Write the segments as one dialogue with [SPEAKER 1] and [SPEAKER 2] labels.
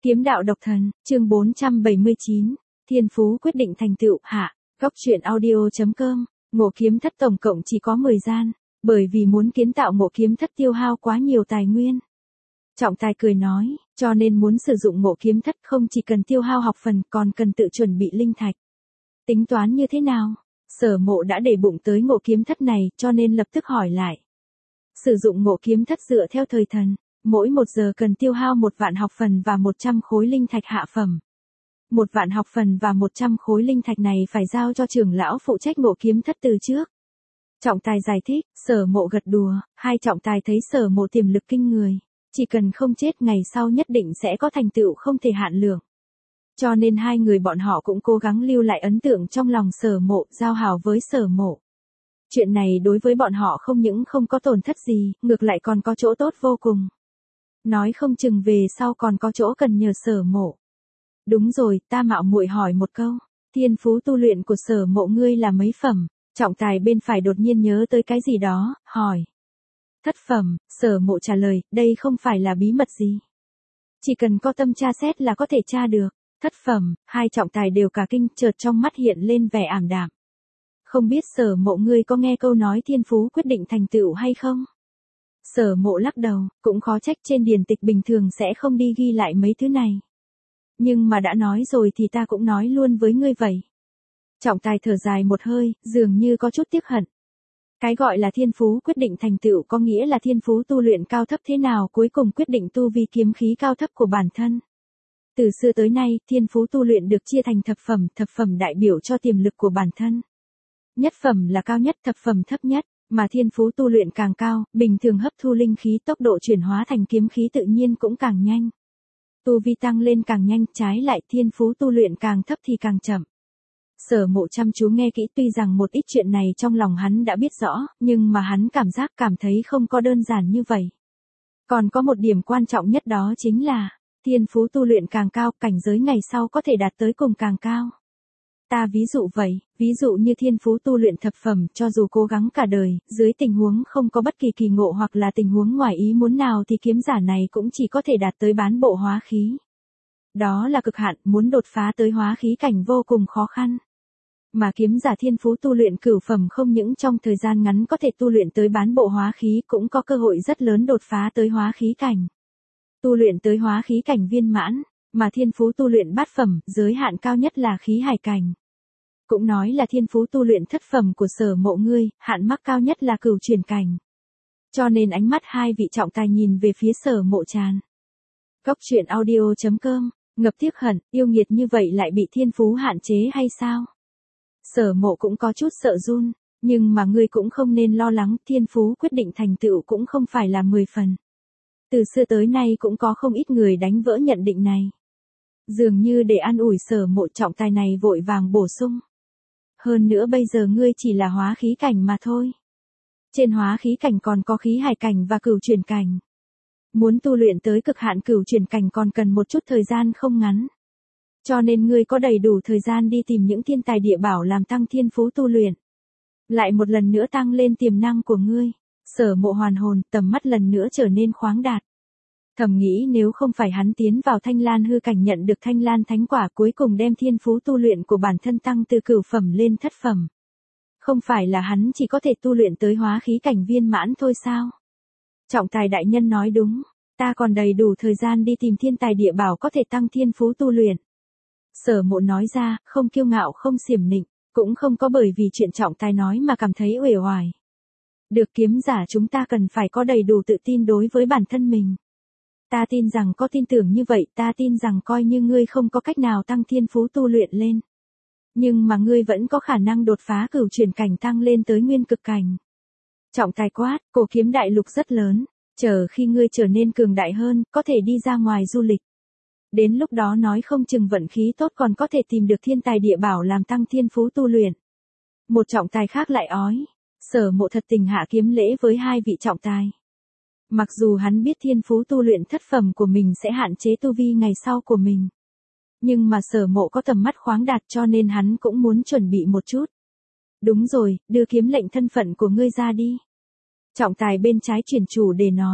[SPEAKER 1] Kiếm đạo độc thần, chương 479, Thiên phú quyết định thành tựu, hạ. Góc truyện audio.com, Ngộ Kiếm Thất tổng cộng chỉ có 10 gian, bởi vì muốn kiến tạo Ngộ Kiếm Thất tiêu hao quá nhiều tài nguyên. Trọng tài cười nói, cho nên muốn sử dụng Ngộ Kiếm Thất không chỉ cần tiêu hao học phần còn cần tự chuẩn bị linh thạch. Tính toán như thế nào? Sở Mộ đã để bụng tới Ngộ Kiếm Thất này cho nên lập tức hỏi lại. Sử dụng Ngộ Kiếm Thất dựa theo thời thần. Mỗi 1 giờ cần tiêu hao 1 vạn học phần và 100 khối linh thạch hạ phẩm. 1 vạn học phần và 100 khối linh thạch này phải giao cho trưởng lão phụ trách Ngộ Kiếm Thất từ trước. Trọng tài giải thích, Sở Mộ gật đùa, hai trọng tài thấy Sở Mộ tiềm lực kinh người. Chỉ cần không chết ngày sau nhất định sẽ có thành tựu không thể hạn lượng. Cho nên hai người bọn họ cũng cố gắng lưu lại ấn tượng trong lòng Sở Mộ, giao hảo với Sở Mộ. Chuyện này đối với bọn họ không những không có tổn thất gì, ngược lại còn có chỗ tốt vô cùng. Nói không chừng về sau còn có chỗ cần nhờ Sở Mộ. Đúng rồi, ta mạo muội hỏi một câu, thiên phú tu luyện của Sở Mộ ngươi là mấy phẩm? Trọng tài bên phải đột nhiên nhớ tới cái gì đó, hỏi. Thất phẩm, Sở Mộ trả lời, đây không phải là bí mật gì. Chỉ cần có tâm tra xét là có thể tra được. Thất phẩm, hai trọng tài đều cả kinh, chợt trong mắt hiện lên vẻ ảm đạm. Không biết Sở Mộ ngươi có nghe câu nói thiên phú quyết định thành tựu hay không? Sở Mộ lắc đầu, cũng khó trách trên điển tịch bình thường sẽ không đi ghi lại mấy thứ này. Nhưng mà đã nói rồi thì ta cũng nói luôn với ngươi vậy. Trọng tài thở dài một hơi, dường như có chút tiếc hận. Cái gọi là thiên phú quyết định thành tựu có nghĩa là thiên phú tu luyện cao thấp thế nào cuối cùng quyết định tu vi kiếm khí cao thấp của bản thân. Từ xưa tới nay, thiên phú tu luyện được chia thành thập phẩm đại biểu cho tiềm lực của bản thân. Nhất phẩm là cao nhất, thập phẩm thấp nhất. Mà thiên phú tu luyện càng cao, bình thường hấp thu linh khí tốc độ chuyển hóa thành kiếm khí tự nhiên cũng càng nhanh. Tu vi tăng lên càng nhanh, trái lại thiên phú tu luyện càng thấp thì càng chậm. Sở Mộ chăm chú nghe kỹ, tuy rằng một ít chuyện này trong lòng hắn đã biết rõ, nhưng mà hắn cảm thấy không có đơn giản như vậy. Còn có một điểm quan trọng nhất đó chính là, thiên phú tu luyện càng cao, cảnh giới ngày sau có thể đạt tới cùng càng cao. Ta ví dụ vậy, ví dụ như thiên phú tu luyện thập phẩm, cho dù cố gắng cả đời, dưới tình huống không có bất kỳ kỳ ngộ hoặc là tình huống ngoài ý muốn nào thì kiếm giả này cũng chỉ có thể đạt tới bán bộ hóa khí. Đó là cực hạn, muốn đột phá tới hóa khí cảnh vô cùng khó khăn. Mà kiếm giả thiên phú tu luyện cửu phẩm không những trong thời gian ngắn có thể tu luyện tới bán bộ hóa khí, cũng có cơ hội rất lớn đột phá tới hóa khí cảnh. Tu luyện tới hóa khí cảnh viên mãn, mà thiên phú tu luyện bát phẩm, giới hạn cao nhất là khí hải cảnh. Cũng nói là thiên phú tu luyện thất phẩm của Sở Mộ ngươi, hạn mắc cao nhất là cửu chuyển cảnh. Cho nên ánh mắt hai vị trọng tài nhìn về phía Sở Mộ tràn. Góc truyện audio.com, ngập tiếc hận, yêu nghiệt như vậy lại bị thiên phú hạn chế hay sao? Sở Mộ cũng có chút sợ run, nhưng mà ngươi cũng không nên lo lắng, thiên phú quyết định thành tựu cũng không phải là 10 phần. Từ xưa tới nay cũng có không ít người đánh vỡ nhận định này. Dường như để an ủi Sở Mộ, trọng tài này vội vàng bổ sung. Hơn nữa bây giờ ngươi chỉ là hóa khí cảnh mà thôi. Trên hóa khí cảnh còn có khí hải cảnh và cửu chuyển cảnh. Muốn tu luyện tới cực hạn cửu chuyển cảnh còn cần một chút thời gian không ngắn. Cho nên ngươi có đầy đủ thời gian đi tìm những thiên tài địa bảo làm tăng thiên phú tu luyện. Lại một lần nữa tăng lên tiềm năng của ngươi. Sở Mộ hoàn hồn, tầm mắt lần nữa trở nên khoáng đạt. Thầm nghĩ nếu không phải hắn tiến vào Thanh Lan hư cảnh nhận được Thanh Lan thánh quả cuối cùng đem thiên phú tu luyện của bản thân tăng từ cửu phẩm lên thất phẩm. Không phải là hắn chỉ có thể tu luyện tới hóa khí cảnh viên mãn thôi sao? Trọng tài đại nhân nói đúng, ta còn đầy đủ thời gian đi tìm thiên tài địa bảo có thể tăng thiên phú tu luyện. Sở Mộ nói ra, không kiêu ngạo không xiểm nịnh, cũng không có bởi vì chuyện trọng tài nói mà cảm thấy uể oải. Được, kiếm giả chúng ta cần phải có đầy đủ tự tin đối với bản thân mình. Ta tin rằng có tin tưởng như vậy, ta tin rằng coi như ngươi không có cách nào tăng thiên phú tu luyện lên. Nhưng mà ngươi vẫn có khả năng đột phá cửu chuyển cảnh tăng lên tới nguyên cực cảnh. Trọng tài quát, cổ kiếm đại lục rất lớn, chờ khi ngươi trở nên cường đại hơn, có thể đi ra ngoài du lịch. Đến lúc đó nói không chừng vận khí tốt còn có thể tìm được thiên tài địa bảo làm tăng thiên phú tu luyện. Một trọng tài khác lại ói, Sở Mộ thật tình hạ kiếm lễ với hai vị trọng tài. Mặc dù hắn biết thiên phú tu luyện thất phẩm của mình sẽ hạn chế tu vi ngày sau của mình. Nhưng mà Sở Mộ có tầm mắt khoáng đạt cho nên hắn cũng muốn chuẩn bị một chút. Đúng rồi, đưa kiếm lệnh thân phận của ngươi ra đi. Trọng tài bên trái chuyển chủ đề nói.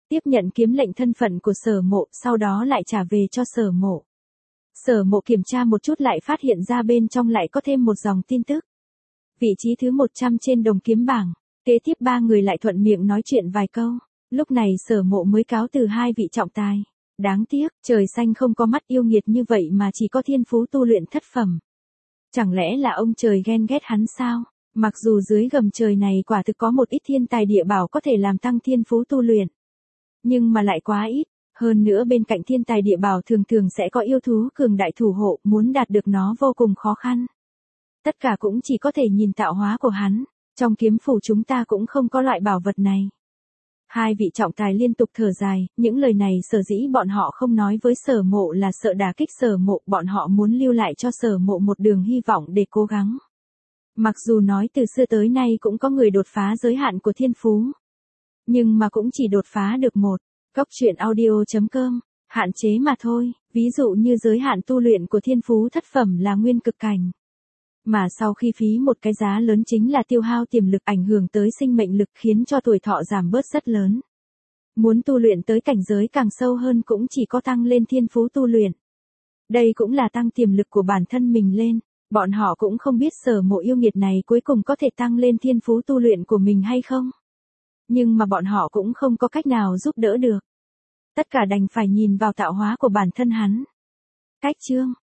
[SPEAKER 1] tiếp nhận kiếm lệnh thân phận của Sở Mộ, sau đó lại trả về cho Sở Mộ. Sở Mộ kiểm tra một chút lại phát hiện ra bên trong lại có thêm một dòng tin tức. Vị trí thứ 100 trên đồng kiếm bảng, kế tiếp ba người lại thuận miệng nói chuyện vài câu. Lúc này Sở Mộ mới cáo từ hai vị trọng tài. Đáng tiếc, trời xanh không có mắt yêu nghiệt như vậy mà chỉ có thiên phú tu luyện thất phẩm. Chẳng lẽ là ông trời ghen ghét hắn sao? Mặc dù dưới gầm trời này quả thực có một ít thiên tài địa bảo có thể làm tăng thiên phú tu luyện. Nhưng mà lại quá ít, hơn nữa bên cạnh thiên tài địa bảo thường thường sẽ có yêu thú cường đại thủ hộ, muốn đạt được nó vô cùng khó khăn. Tất cả cũng chỉ có thể nhìn tạo hóa của hắn, trong kiếm phủ chúng ta cũng không có loại bảo vật này. Hai vị trọng tài liên tục thở dài, những lời này sở dĩ bọn họ không nói với Sở Mộ là sợ đả kích Sở Mộ, bọn họ muốn lưu lại cho Sở Mộ một đường hy vọng để cố gắng. Mặc dù nói từ xưa tới nay cũng có người đột phá giới hạn của thiên phú, nhưng mà cũng chỉ đột phá được một. Góc truyện audio.com, hạn chế mà thôi, ví dụ như giới hạn tu luyện của thiên phú thất phẩm là nguyên cực cảnh. Mà sau khi phí một cái giá lớn chính là tiêu hao tiềm lực ảnh hưởng tới sinh mệnh lực khiến cho tuổi thọ giảm bớt rất lớn. Muốn tu luyện tới cảnh giới càng sâu hơn cũng chỉ có tăng lên thiên phú tu luyện. Đây cũng là tăng tiềm lực của bản thân mình lên, bọn họ cũng không biết Sở Mộ yêu nghiệt này cuối cùng có thể tăng lên thiên phú tu luyện của mình hay không. Nhưng mà bọn họ cũng không có cách nào giúp đỡ được. Tất cả đành phải nhìn vào tạo hóa của bản thân hắn. Cách chương